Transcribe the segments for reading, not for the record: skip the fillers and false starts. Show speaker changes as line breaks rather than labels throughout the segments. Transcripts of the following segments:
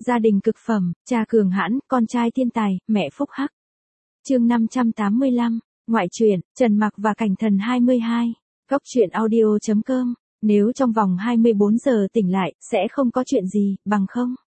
Gia đình cực phẩm, cha cường hãn, con trai thiên tài, mẹ phúc hắc. Chương 585, ngoại truyện, Trần Mặc và Cảnh Thần 22. Góc truyện audio.com. Nếu trong vòng 24 giờ tỉnh lại, sẽ không có chuyện gì, bằng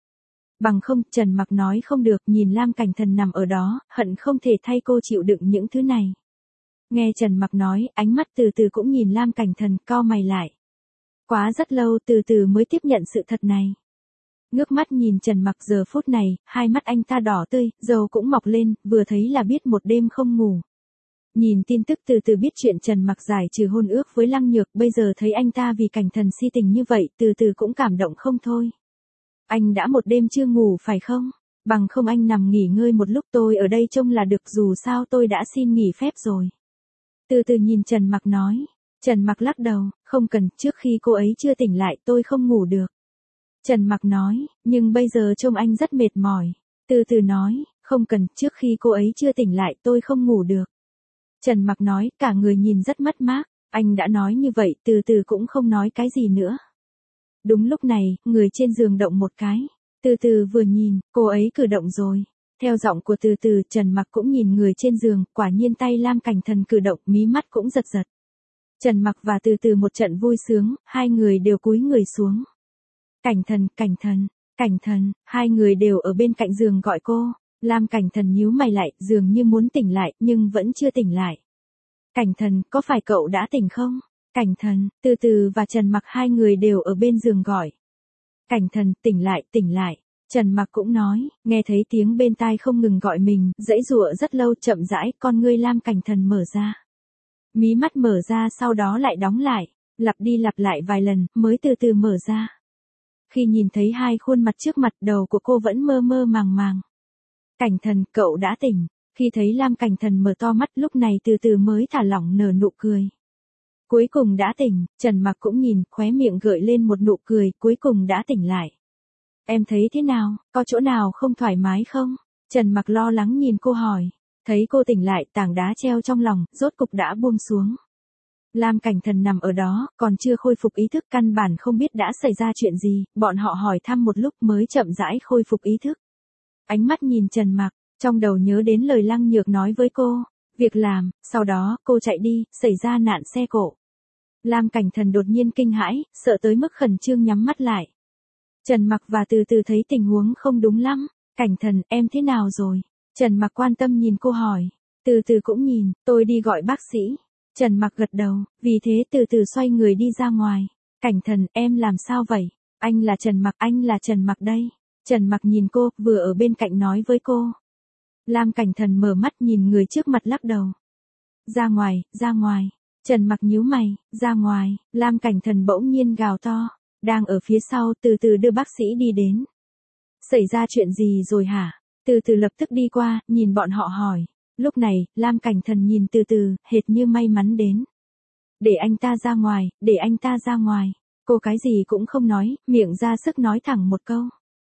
không, Trần Mặc nói không được, nhìn Lam Cảnh Thần nằm ở đó, hận không thể thay cô chịu đựng những thứ này. Nghe Trần Mặc nói, ánh mắt từ từ cũng nhìn Lam Cảnh Thần, cau mày lại. Quá rất lâu từ từ mới tiếp nhận sự thật này. Ngước mắt nhìn Trần Mặc giờ phút này, hai mắt anh ta đỏ tươi, râu cũng mọc lên, vừa thấy là biết một đêm không ngủ. Nhìn tin tức từ từ biết chuyện Trần Mặc giải trừ hôn ước với Lăng Nhược, bây giờ thấy anh ta vì Cảnh Thần si tình như vậy, từ từ cũng cảm động không thôi. Anh đã một đêm chưa ngủ phải không? Bằng không anh nằm nghỉ ngơi một lúc, tôi ở đây trông là được, dù sao tôi đã xin nghỉ phép rồi. Từ từ nhìn Trần Mặc nói. Trần Mặc lắc đầu, không cần, trước khi cô ấy chưa tỉnh lại tôi không ngủ được. Trần Mặc nói, nhưng bây giờ trông anh rất mệt mỏi. Từ từ nói, không cần, trước khi cô ấy chưa tỉnh lại tôi không ngủ được. Trần Mặc nói, cả người nhìn rất mất mát, anh đã nói như vậy, từ từ cũng không nói cái gì nữa. Đúng lúc này, người trên giường động một cái. Từ từ vừa nhìn, cô ấy cử động rồi. Theo giọng của từ từ, Trần Mặc cũng nhìn người trên giường, quả nhiên tay Lam Cảnh Thần cử động, mí mắt cũng giật giật. Trần Mặc và từ từ một trận vui sướng, hai người đều cúi người xuống. Cảnh Thần, hai người đều ở bên cạnh giường gọi cô. Lam Cảnh Thần nhíu mày lại, dường như muốn tỉnh lại, nhưng vẫn chưa tỉnh lại. Cảnh Thần, có phải cậu đã tỉnh không? Cảnh Thần, từ từ và Trần Mặc hai người đều ở bên giường gọi. Cảnh Thần, tỉnh lại. Trần Mặc cũng nói, nghe thấy tiếng bên tai không ngừng gọi mình, giãy giụa rất lâu, chậm rãi, con ngươi Lam Cảnh Thần mở ra. Mí mắt mở ra sau đó lại đóng lại, lặp đi lặp lại vài lần, mới từ từ mở ra. Khi nhìn thấy hai khuôn mặt trước mặt, đầu của cô vẫn mơ mơ màng màng. Cảnh Thần, cậu đã tỉnh. Khi thấy Lam Cảnh Thần mở to mắt, lúc này từ từ mới thả lỏng nở nụ cười. Cuối cùng đã tỉnh, Trần Mặc cũng nhìn, khóe miệng gợi lên một nụ cười, cuối cùng đã tỉnh lại. Em thấy thế nào, có chỗ nào không thoải mái không? Trần Mặc lo lắng nhìn cô hỏi. Thấy cô tỉnh lại, tảng đá treo trong lòng, rốt cục đã buông xuống. Lam Cảnh Thần nằm ở đó, còn chưa khôi phục ý thức, căn bản không biết đã xảy ra chuyện gì, bọn họ hỏi thăm một lúc mới chậm rãi khôi phục ý thức. Ánh mắt nhìn Trần Mặc, trong đầu nhớ đến lời Lăng Nhược nói với cô, việc làm, sau đó, cô chạy đi, xảy ra nạn xe cộ. Lam Cảnh Thần đột nhiên kinh hãi, sợ tới mức khẩn trương nhắm mắt lại. Trần Mặc và từ từ thấy tình huống không đúng lắm. Cảnh Thần, em thế nào rồi? Trần Mặc quan tâm nhìn cô hỏi. Từ từ cũng nhìn, tôi đi gọi bác sĩ. Trần Mặc gật đầu, vì thế từ từ xoay người đi ra ngoài. Cảnh Thần, em làm sao vậy? Anh là Trần Mặc đây. Trần Mặc nhìn cô, vừa ở bên cạnh nói với cô. Lam Cảnh Thần mở mắt nhìn người trước mặt lắc đầu. Ra ngoài. Trần Mặc nhíu mày, ra ngoài. Lam Cảnh Thần bỗng nhiên gào to. Đang ở phía sau, từ từ đưa bác sĩ đi đến. Xảy ra chuyện gì rồi hả? Từ từ lập tức đi qua, nhìn bọn họ hỏi. Lúc này, Lam Cảnh Thần nhìn từ từ, hệt như may mắn đến. Để anh ta ra ngoài. Cô cái gì cũng không nói, miệng ra sức nói thẳng một câu.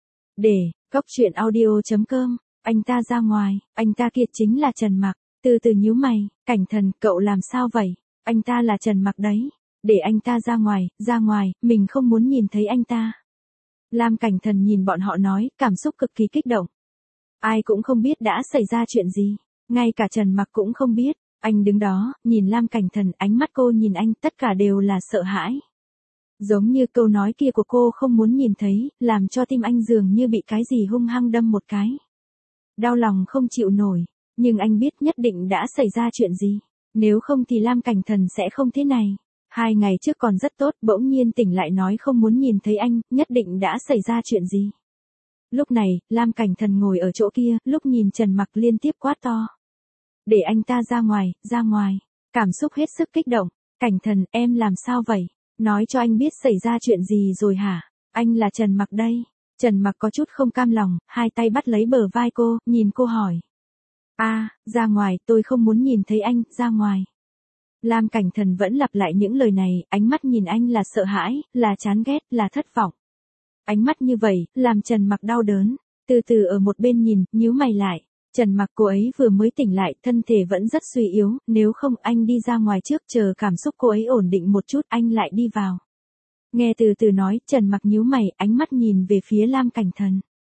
Góc truyện audio.com, anh ta ra ngoài, anh ta kia chính là Trần Mặc. Từ từ nhíu mày, Cảnh Thần, cậu làm sao vậy? Anh ta là Trần Mặc đấy. Để anh ta ra ngoài, mình không muốn nhìn thấy anh ta. Lam Cảnh Thần nhìn bọn họ nói, cảm xúc cực kỳ kích động. Ai cũng không biết đã xảy ra chuyện gì, ngay cả Trần Mặc cũng không biết. Anh đứng đó, nhìn Lam Cảnh Thần, ánh mắt cô nhìn anh, tất cả đều là sợ hãi. Giống như câu nói kia của cô không muốn nhìn thấy, làm cho tim anh dường như bị cái gì hung hăng đâm một cái. Đau lòng không chịu nổi, nhưng anh biết nhất định đã xảy ra chuyện gì, nếu không thì Lam Cảnh Thần sẽ không thế này. 2 ngày trước còn rất tốt, bỗng nhiên tỉnh lại nói không muốn nhìn thấy anh, nhất định đã xảy ra chuyện gì. Lúc này, Lam Cảnh Thần ngồi ở chỗ kia, lúc nhìn Trần Mặc liên tiếp quát to. Để anh ta ra ngoài. Cảm xúc hết sức kích động. Cảnh Thần, em làm sao vậy? Nói cho anh biết xảy ra chuyện gì rồi hả? Anh là Trần Mặc đây. Trần Mặc có chút không cam lòng, hai tay bắt lấy bờ vai cô, nhìn cô hỏi. Ra ngoài, tôi không muốn nhìn thấy anh, ra ngoài. Lam Cảnh Thần vẫn lặp lại những lời này, ánh mắt nhìn anh là sợ hãi, là chán ghét, là thất vọng. Ánh mắt như vậy, làm Trần Mặc đau đớn. Từ từ ở một bên nhìn, nhíu mày lại. Trần Mặc, cô ấy vừa mới tỉnh lại, thân thể vẫn rất suy yếu, nếu không anh đi ra ngoài trước, chờ cảm xúc cô ấy ổn định một chút, anh lại đi vào. Nghe từ từ nói, Trần Mặc nhíu mày, ánh mắt nhìn về phía Lam Cảnh Thần.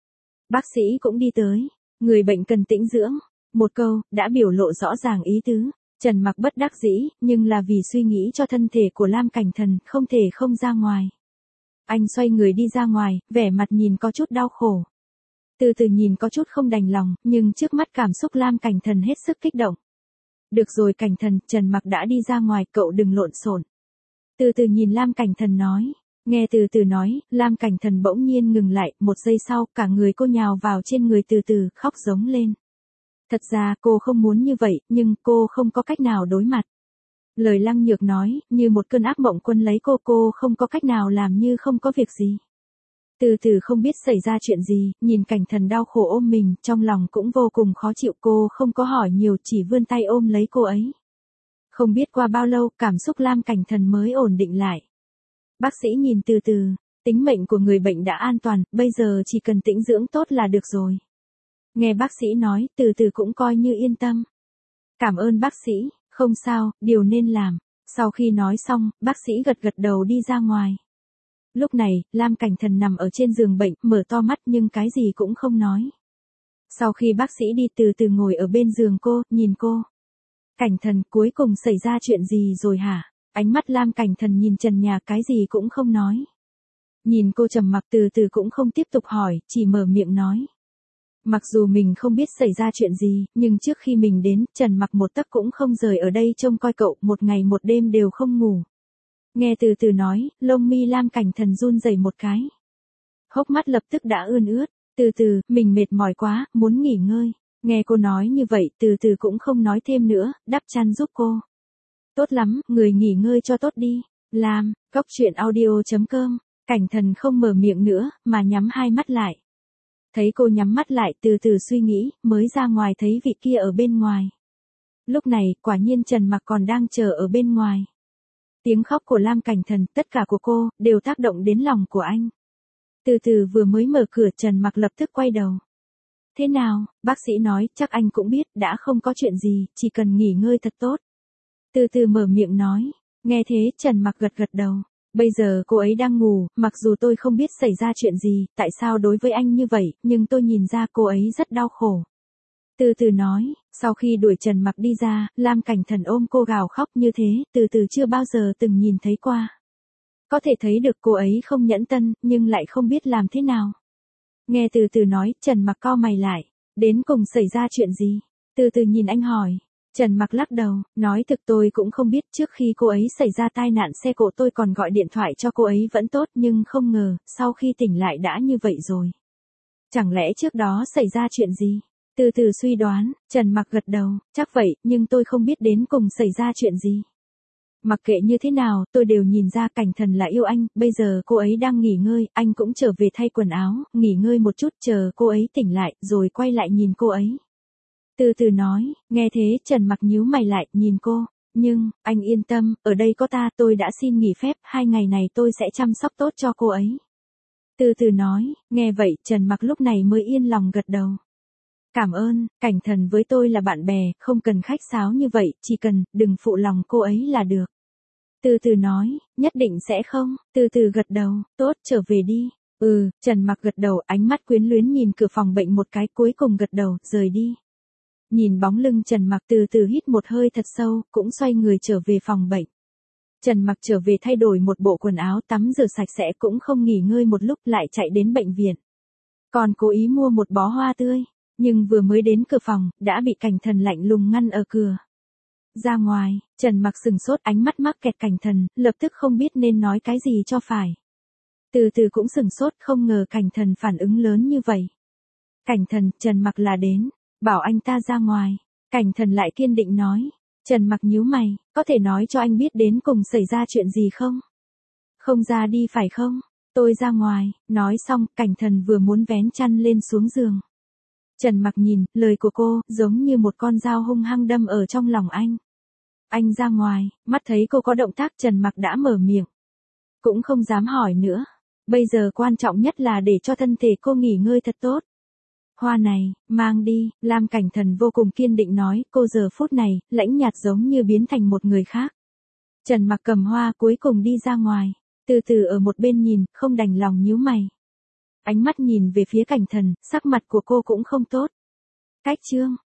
Bác sĩ cũng đi tới. Người bệnh cần tĩnh dưỡng. Một câu, đã biểu lộ rõ ràng ý tứ. Trần Mặc bất đắc dĩ, nhưng là vì suy nghĩ cho thân thể của Lam Cảnh Thần, không thể không ra ngoài. Anh xoay người đi ra ngoài, vẻ mặt nhìn có chút đau khổ. Từ từ nhìn có chút không đành lòng, nhưng trước mắt cảm xúc Lam Cảnh Thần hết sức kích động. Được rồi Cảnh Thần, Trần Mặc đã đi ra ngoài, cậu đừng lộn xộn. Từ từ nhìn Lam Cảnh Thần nói. Nghe từ từ nói, Lam Cảnh Thần bỗng nhiên ngừng lại, một giây sau, cả người cô nhào vào trên người từ từ, khóc giống lên. Thật ra cô không muốn như vậy, nhưng cô không có cách nào đối mặt. Lời Lăng Nhược nói, như một cơn ác mộng quân lấy cô không có cách nào làm như không có việc gì. Từ từ không biết xảy ra chuyện gì, nhìn Cảnh Thần đau khổ ôm mình, trong lòng cũng vô cùng khó chịu, cô không có hỏi nhiều, chỉ vươn tay ôm lấy cô ấy. Không biết qua bao lâu, cảm xúc Lam Cảnh Thần mới ổn định lại. Bác sĩ nhìn từ từ, tính mệnh của người bệnh đã an toàn, bây giờ chỉ cần tĩnh dưỡng tốt là được rồi. Nghe bác sĩ nói, từ từ cũng coi như yên tâm. Cảm ơn bác sĩ, không sao, điều nên làm. Sau khi nói xong, bác sĩ gật gật đầu đi ra ngoài. Lúc này, Lam Cảnh Thần nằm ở trên giường bệnh, mở to mắt nhưng cái gì cũng không nói. Sau khi bác sĩ đi từ từ ngồi ở bên giường cô, nhìn cô. Cảnh Thần, cuối cùng xảy ra chuyện gì rồi hả? Ánh mắt Lam Cảnh Thần nhìn trần nhà, cái gì cũng không nói. Nhìn cô trầm mặc, từ từ cũng không tiếp tục hỏi, chỉ mở miệng nói. Mặc dù mình không biết xảy ra chuyện gì, nhưng trước khi mình đến, Trần Mặc một tấc cũng không rời ở đây trông coi cậu, một ngày một đêm đều không ngủ. Nghe từ từ nói, lông mi Lam Cảnh Thần run rẩy một cái. Hốc mắt lập tức đã ươn ướt, từ từ, mình mệt mỏi quá, muốn nghỉ ngơi. Nghe cô nói như vậy, từ từ cũng không nói thêm nữa, đắp chăn giúp cô. Tốt lắm, người nghỉ ngơi cho tốt đi. Lam, coctruyện.audio.com. Cảnh Thần không mở miệng nữa, mà nhắm hai mắt lại. Thấy cô nhắm mắt lại, từ từ suy nghĩ, mới ra ngoài thấy vị kia ở bên ngoài. Lúc này, quả nhiên Trần Mặc còn đang chờ ở bên ngoài. Tiếng khóc của Lam Cảnh Thần, tất cả của cô, đều tác động đến lòng của anh. Từ từ vừa mới mở cửa, Trần Mặc lập tức quay đầu. Thế nào, bác sĩ nói, chắc anh cũng biết, đã không có chuyện gì, chỉ cần nghỉ ngơi thật tốt. Từ từ mở miệng nói, nghe thế, Trần Mặc gật gật đầu. Bây giờ cô ấy đang ngủ, mặc dù tôi không biết xảy ra chuyện gì, tại sao đối với anh như vậy, nhưng tôi nhìn ra cô ấy rất đau khổ. Từ từ nói, sau khi đuổi Trần Mặc đi ra, Lam Cảnh Thần ôm cô gào khóc như thế, từ từ chưa bao giờ từng nhìn thấy qua. Có thể thấy được cô ấy không nhẫn tâm, nhưng lại không biết làm thế nào. Nghe từ từ nói, Trần Mặc cau mày lại, đến cùng xảy ra chuyện gì? Từ từ nhìn anh hỏi. Trần Mặc lắc đầu, nói thực tôi cũng không biết, trước khi cô ấy xảy ra tai nạn xe cộ tôi còn gọi điện thoại cho cô ấy vẫn tốt, nhưng không ngờ, sau khi tỉnh lại đã như vậy rồi. Chẳng lẽ trước đó xảy ra chuyện gì? Từ từ suy đoán, Trần Mặc gật đầu, chắc vậy, nhưng tôi không biết đến cùng xảy ra chuyện gì. Mặc kệ như thế nào, tôi đều nhìn ra Cảnh Thần là yêu anh, bây giờ cô ấy đang nghỉ ngơi, anh cũng trở về thay quần áo, nghỉ ngơi một chút, chờ cô ấy tỉnh lại, rồi quay lại nhìn cô ấy. Từ từ nói, nghe thế Trần Mặc nhíu mày lại, nhìn cô, nhưng, anh yên tâm, ở đây có ta, tôi đã xin nghỉ phép, 2 ngày này tôi sẽ chăm sóc tốt cho cô ấy. Từ từ nói, nghe vậy, Trần Mặc lúc này mới yên lòng gật đầu. Cảm ơn, Cảnh Thần với tôi là bạn bè, không cần khách sáo như vậy, chỉ cần, đừng phụ lòng cô ấy là được. Từ từ nói, nhất định sẽ không, từ từ gật đầu, tốt, trở về đi. Trần Mặc gật đầu, ánh mắt quyến luyến nhìn cửa phòng bệnh một cái, cuối cùng gật đầu, rời đi. Nhìn bóng lưng Trần Mặc, từ từ hít một hơi thật sâu, cũng xoay người trở về phòng bệnh. Trần Mặc trở về thay đổi một bộ quần áo, tắm rửa sạch sẽ, cũng không nghỉ ngơi một lúc, lại chạy đến bệnh viện. Còn cố ý mua một bó hoa tươi, nhưng vừa mới đến cửa phòng, đã bị Cảnh Thần lạnh lùng ngăn ở cửa. Ra ngoài, Trần Mặc sừng sốt, ánh mắt mắc kẹt Cảnh Thần, lập tức không biết nên nói cái gì cho phải. Từ từ cũng sừng sốt, không ngờ Cảnh Thần phản ứng lớn như vậy. Cảnh Thần, Trần Mặc là đến, bảo anh ta ra ngoài. Cảnh Thần lại kiên định nói. Trần Mặc nhíu mày, có thể nói cho anh biết đến cùng xảy ra chuyện gì không? Không ra đi phải không? Tôi ra ngoài, nói xong, Cảnh Thần vừa muốn vén chăn lên xuống giường. Trần Mặc nhìn, lời của cô, giống như một con dao hung hăng đâm ở trong lòng anh. Anh ra ngoài, mắt thấy cô có động tác, Trần Mặc đã mở miệng. Cũng không dám hỏi nữa. Bây giờ quan trọng nhất là để cho thân thể cô nghỉ ngơi thật tốt. Hoa này, mang đi, Lam Cảnh Thần vô cùng kiên định nói, cô giờ phút này, lãnh nhạt giống như biến thành một người khác. Trần Mặc cầm hoa cuối cùng đi ra ngoài, từ từ ở một bên nhìn, không đành lòng nhíu mày. Ánh mắt nhìn về phía Cảnh Thần, sắc mặt của cô cũng không tốt. Cách Trương,